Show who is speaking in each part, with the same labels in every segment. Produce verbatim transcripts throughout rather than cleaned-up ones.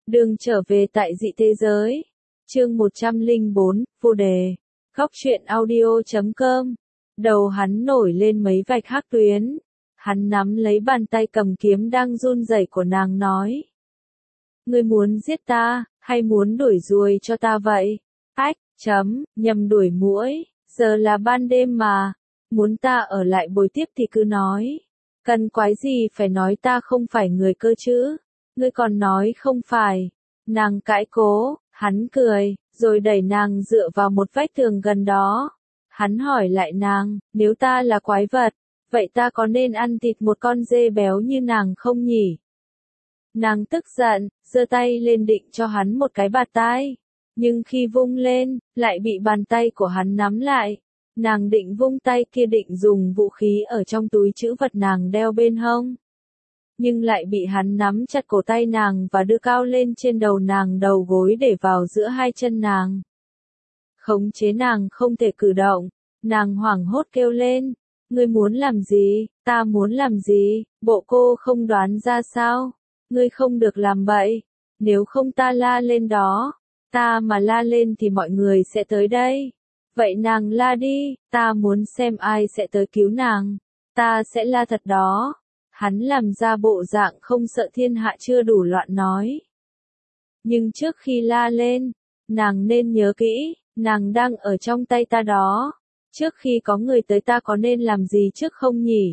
Speaker 1: Đường trở về tại dị thế giới. Chương một trăm lẻ bốn, vô đề. Góc truyện audio chấm com. Đầu hắn nổi lên mấy vạch hắc tuyến. Hắn nắm lấy bàn tay cầm kiếm đang run rẩy của nàng nói. Ngươi muốn giết ta, hay muốn đuổi ruồi cho ta vậy? Ách, chấm, nhầm đuổi muỗi, giờ là ban đêm mà. Muốn ta ở lại bồi tiếp thì cứ nói. Cần quái gì phải nói ta không phải người cơ chứ? Ngươi còn nói không phải. Nàng cãi cố, hắn cười, rồi đẩy nàng dựa vào một vách tường gần đó. Hắn hỏi lại nàng, nếu ta là quái vật, vậy ta có nên ăn thịt một con dê béo như nàng không nhỉ? Nàng tức giận, giơ tay lên định cho hắn một cái bạt tai. Nhưng khi vung lên, lại bị bàn tay của hắn nắm lại. Nàng định vung tay kia định dùng vũ khí ở trong túi trữ vật nàng đeo bên hông. Nhưng lại bị hắn nắm chặt cổ tay nàng và đưa cao lên trên đầu nàng đầu gối để vào giữa hai chân nàng. Khống chế nàng không thể cử động, nàng hoảng hốt kêu lên, ngươi muốn làm gì, ta muốn làm gì, bộ cô không đoán ra sao, ngươi không được làm bậy, nếu không ta la lên đó, ta mà la lên thì mọi người sẽ tới đây. Vậy nàng la đi, ta muốn xem ai sẽ tới cứu nàng, ta sẽ la thật đó. Hắn làm ra bộ dạng không sợ thiên hạ chưa đủ loạn nói. Nhưng trước khi la lên, nàng nên nhớ kỹ, nàng đang ở trong tay ta đó. Trước khi có người tới ta có nên làm gì trước không nhỉ?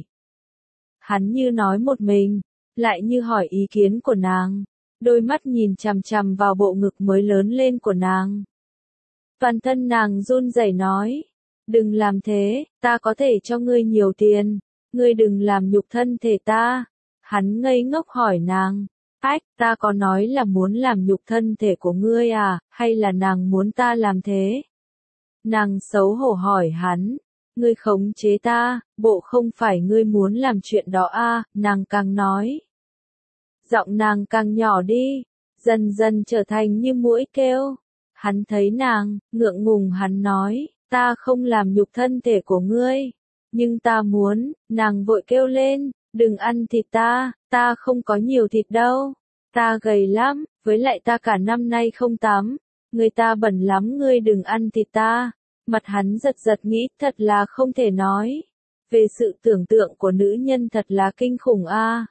Speaker 1: Hắn như nói một mình, lại như hỏi ý kiến của nàng. Đôi mắt nhìn chằm chằm vào bộ ngực mới lớn lên của nàng. Toàn thân nàng run rẩy nói, đừng làm thế, ta có thể cho ngươi nhiều tiền. Ngươi đừng làm nhục thân thể ta. Hắn ngây ngốc hỏi nàng. Ách, ta có nói là muốn làm nhục thân thể của ngươi à, hay là nàng muốn ta làm thế? Nàng xấu hổ hỏi hắn. Ngươi khống chế ta, bộ không phải ngươi muốn làm chuyện đó à, nàng càng nói. Giọng nàng càng nhỏ đi, dần dần trở thành như muỗi kêu. Hắn thấy nàng, ngượng ngùng hắn nói, ta không làm nhục thân thể của ngươi. Nhưng ta muốn, nàng vội kêu lên, đừng ăn thịt ta, ta không có nhiều thịt đâu, ta gầy lắm, với lại ta cả năm nay không tắm, người ta bẩn lắm ngươi đừng ăn thịt ta. Mặt hắn giật giật nghĩ thật là không thể nói, về sự tưởng tượng của nữ nhân thật là kinh khủng a. À.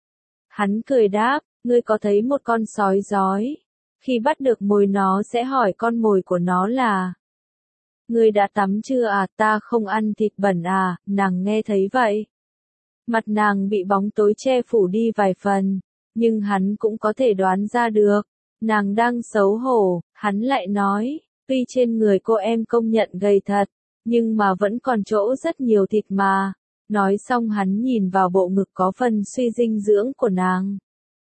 Speaker 1: Hắn cười đáp, ngươi có thấy một con sói giói, khi bắt được mồi nó sẽ hỏi con mồi của nó là ngươi đã tắm chưa à, ta không ăn thịt bẩn à, nàng nghe thấy vậy. Mặt nàng bị bóng tối che phủ đi vài phần, nhưng hắn cũng có thể đoán ra được. Nàng đang xấu hổ, hắn lại nói, tuy trên người cô em công nhận gầy thật, nhưng mà vẫn còn chỗ rất nhiều thịt mà. Nói xong hắn nhìn vào bộ ngực có phần suy dinh dưỡng của nàng.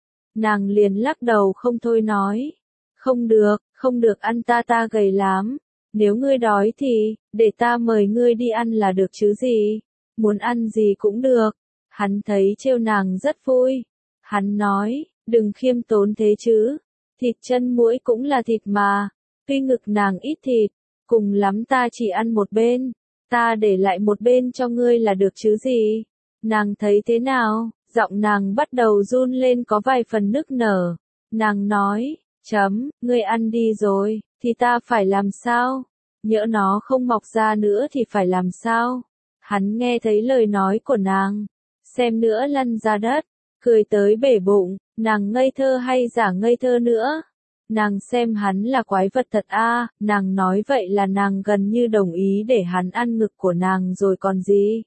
Speaker 1: Nàng liền lắc đầu không thôi nói, không được, không được ăn ta ta gầy lắm. Nếu ngươi đói thì, để ta mời ngươi đi ăn là được chứ gì. Muốn ăn gì cũng được. Hắn thấy trêu nàng rất vui. Hắn nói, đừng khiêm tốn thế chứ. Thịt chân muỗi cũng là thịt mà. Tuy ngực nàng ít thịt, cùng lắm ta chỉ ăn một bên. Ta để lại một bên cho ngươi là được chứ gì. Nàng thấy thế nào? Giọng nàng bắt đầu run lên có vài phần nức nở. Nàng nói, chấm, ngươi ăn đi rồi. Thì ta phải làm sao? Nhỡ nó không mọc ra nữa thì phải làm sao? Hắn nghe thấy lời nói của nàng, xem nữa lăn ra đất, cười tới bể bụng, nàng ngây thơ hay giả ngây thơ nữa? Nàng xem hắn là quái vật thật a, à, nàng nói vậy là nàng gần như đồng ý để hắn ăn ngực của nàng rồi còn gì?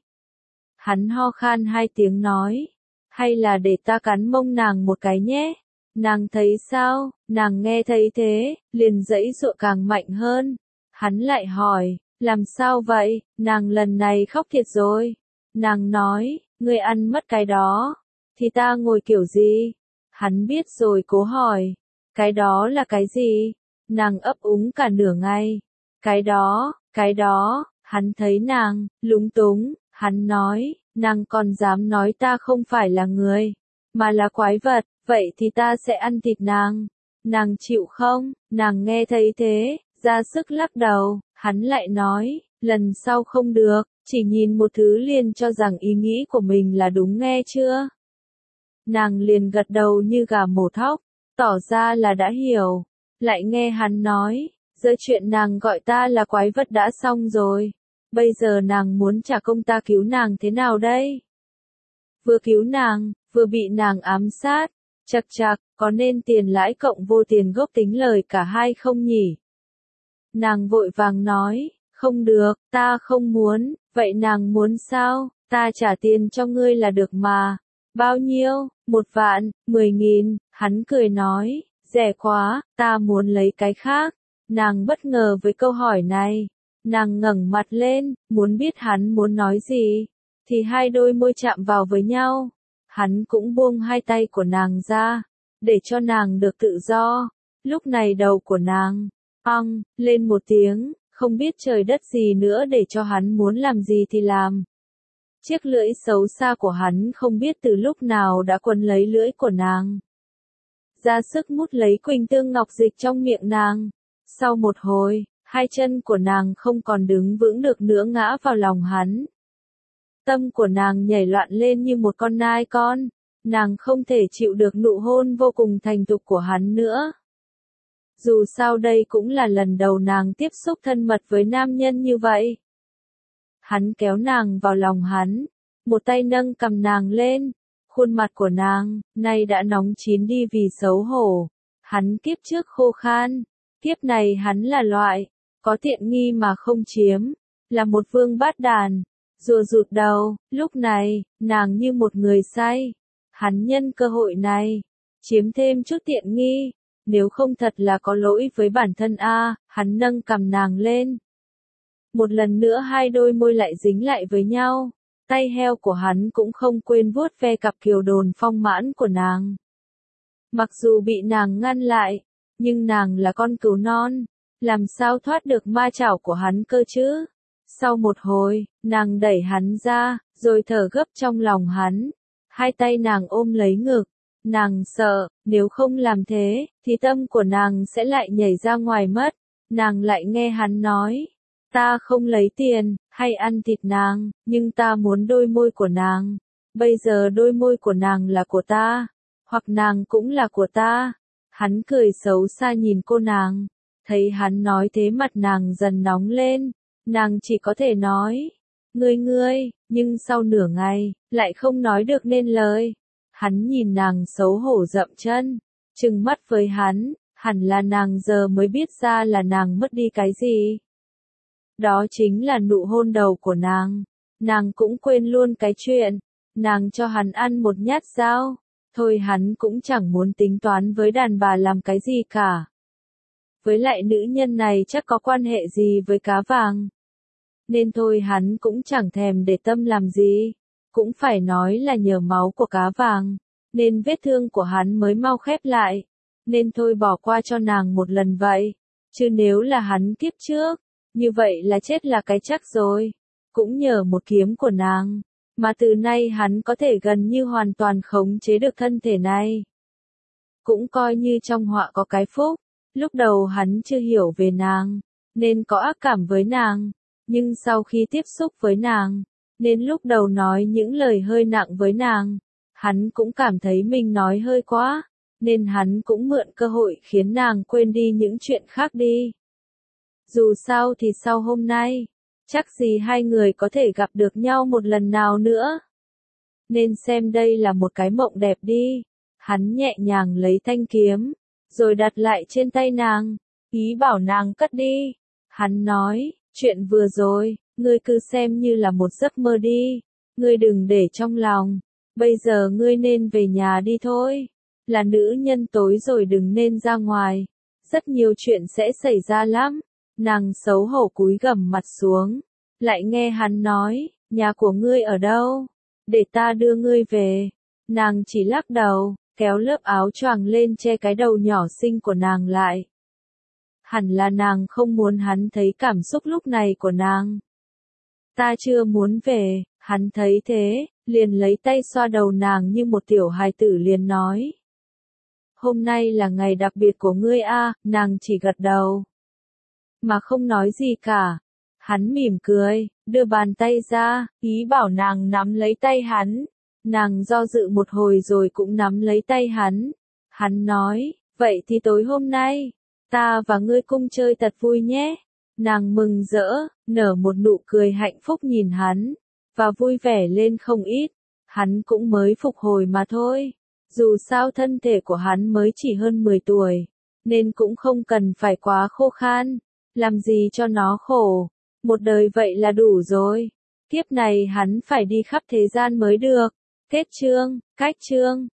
Speaker 1: Hắn ho khan hai tiếng nói, hay là để ta cắn mông nàng một cái nhé? Nàng thấy sao? Nàng nghe thấy thế, liền giãy giụa càng mạnh hơn. Hắn lại hỏi, làm sao vậy? Nàng lần này khóc thiệt rồi. Nàng nói, ngươi ăn mất cái đó, thì ta ngồi kiểu gì? Hắn biết rồi cố hỏi, cái đó là cái gì? Nàng ấp úng cả nửa ngày. Cái đó, cái đó, hắn thấy nàng, lúng túng, hắn nói, nàng còn dám nói ta không phải là người, mà là quái vật. Vậy thì ta sẽ ăn thịt nàng. Nàng chịu không? Nàng nghe thấy thế, ra sức lắc đầu. Hắn lại nói, lần sau không được, chỉ nhìn một thứ liền cho rằng ý nghĩ của mình là đúng nghe chưa? Nàng liền gật đầu như gà mổ thóc. tỏ ra là đã hiểu. Lại nghe hắn nói, giờ chuyện nàng gọi ta là quái vật đã xong rồi. Bây giờ nàng muốn trả công ta cứu nàng thế nào đây? Vừa cứu nàng, vừa bị nàng ám sát. Chậc chạc, có nên tiền lãi cộng vô tiền gốc tính lời cả hai không nhỉ? Nàng vội vàng nói, không được, ta không muốn, vậy nàng muốn sao? Ta trả tiền cho ngươi là được mà. Bao nhiêu? Một vạn, mười nghìn, hắn cười nói, rẻ quá, ta muốn lấy cái khác. Nàng bất ngờ với câu hỏi này. Nàng ngẩng mặt lên, muốn biết hắn muốn nói gì. Thì hai đôi môi chạm vào với nhau. Hắn cũng buông hai tay của nàng ra, để cho nàng được tự do. Lúc này đầu của nàng, ong, lên một tiếng, không biết trời đất gì nữa để cho hắn muốn làm gì thì làm. Chiếc lưỡi xấu xa của hắn không biết từ lúc nào đã quấn lấy lưỡi của nàng. Ra sức mút lấy quỳnh tương ngọc dịch trong miệng nàng. Sau một hồi, hai chân của nàng không còn đứng vững được nữa ngã vào lòng hắn. Tâm của nàng nhảy loạn lên như một con nai con. Nàng không thể chịu được nụ hôn vô cùng thành thục của hắn nữa. Dù sao đây cũng là lần đầu nàng tiếp xúc thân mật với nam nhân như vậy. Hắn kéo nàng vào lòng hắn, một tay nâng cầm nàng lên, khuôn mặt của nàng, nay đã nóng chín đi vì xấu hổ. Hắn kiếp trước khô khan, kiếp này hắn là loại, có tiện nghi mà không chiếm, là một vương bát đàn, rùa rụt đầu, lúc này, nàng như một người say. Hắn nhân cơ hội này, chiếm thêm chút tiện nghi, nếu không thật là có lỗi với bản thân a. Hắn nâng cầm nàng lên. Một lần nữa hai đôi môi lại dính lại với nhau, tay heo của hắn cũng không quên vuốt ve cặp kiều đồn phong mãn của nàng. Mặc dù bị nàng ngăn lại, nhưng nàng là con cừu non, làm sao thoát được ma chảo của hắn cơ chứ? Sau một hồi, nàng đẩy hắn ra, rồi thở gấp trong lòng hắn. Hai tay nàng ôm lấy ngực, nàng sợ, nếu không làm thế, thì tâm của nàng sẽ lại nhảy ra ngoài mất. Nàng lại nghe hắn nói, ta không lấy tiền, hay ăn thịt nàng, nhưng ta muốn đôi môi của nàng. Bây giờ đôi môi của nàng là của ta, hoặc nàng cũng là của ta. Hắn cười xấu xa nhìn cô nàng, thấy hắn nói thế mặt nàng dần nóng lên, nàng chỉ có thể nói, ngươi ngươi, nhưng sau nửa ngày, lại không nói được nên lời. Hắn nhìn nàng xấu hổ dậm chân, trừng mắt với hắn, hẳn là nàng giờ mới biết ra là nàng mất đi cái gì. Đó chính là nụ hôn đầu của nàng. Nàng cũng quên luôn cái chuyện, nàng cho hắn ăn một nhát dao, thôi hắn cũng chẳng muốn tính toán với đàn bà làm cái gì cả. Với lại nữ nhân này chắc có quan hệ gì với cá vàng. Nên thôi hắn cũng chẳng thèm để tâm làm gì. Cũng phải nói là nhờ máu của cá vàng, nên vết thương của hắn mới mau khép lại. Nên thôi bỏ qua cho nàng một lần vậy. Chứ nếu là hắn kiếp trước, như vậy là chết là cái chắc rồi. Cũng nhờ một kiếm của nàng, mà từ nay hắn có thể gần như hoàn toàn khống chế được thân thể này. Cũng coi như trong họa có cái phúc. Lúc đầu hắn chưa hiểu về nàng, nên có ác cảm với nàng. Nhưng sau khi tiếp xúc với nàng, nên lúc đầu nói những lời hơi nặng với nàng, hắn cũng cảm thấy mình nói hơi quá, nên hắn cũng mượn cơ hội khiến nàng quên đi những chuyện khác đi. Dù sao thì sau hôm nay, chắc gì hai người có thể gặp được nhau một lần nào nữa. Nên xem đây là một cái mộng đẹp đi. Hắn nhẹ nhàng lấy thanh kiếm, rồi đặt lại trên tay nàng, ý bảo nàng cất đi. Hắn nói, chuyện vừa rồi, ngươi cứ xem như là một giấc mơ đi, ngươi đừng để trong lòng, bây giờ ngươi nên về nhà đi thôi. Là nữ nhân tối rồi đừng nên ra ngoài, rất nhiều chuyện sẽ xảy ra lắm. Nàng xấu hổ cúi gằm mặt xuống, lại nghe hắn nói, nhà của ngươi ở đâu? Để ta đưa ngươi về. Nàng chỉ lắc đầu, kéo lớp áo choàng lên che cái đầu nhỏ xinh của nàng lại. Hẳn là nàng không muốn hắn thấy cảm xúc lúc này của nàng. Ta chưa muốn về, hắn thấy thế, liền lấy tay xoa đầu nàng như một tiểu hài tử liền nói. Hôm nay là ngày đặc biệt của ngươi a, nàng chỉ gật đầu. Mà không nói gì cả. Hắn mỉm cười, đưa bàn tay ra, ý bảo nàng nắm lấy tay hắn. Nàng do dự một hồi rồi cũng nắm lấy tay hắn. Hắn nói, Vậy thì tối hôm nay, ta và ngươi cùng chơi thật vui nhé. Nàng mừng rỡ, nở một nụ cười hạnh phúc nhìn hắn, và vui vẻ lên không ít. Hắn cũng mới phục hồi mà thôi. Dù sao thân thể của hắn mới chỉ hơn mười tuổi, nên cũng không cần phải quá khô khan. Làm gì cho nó khổ, một đời vậy là đủ rồi. Kiếp này hắn phải đi khắp thế gian mới được. Kết chương, cách chương.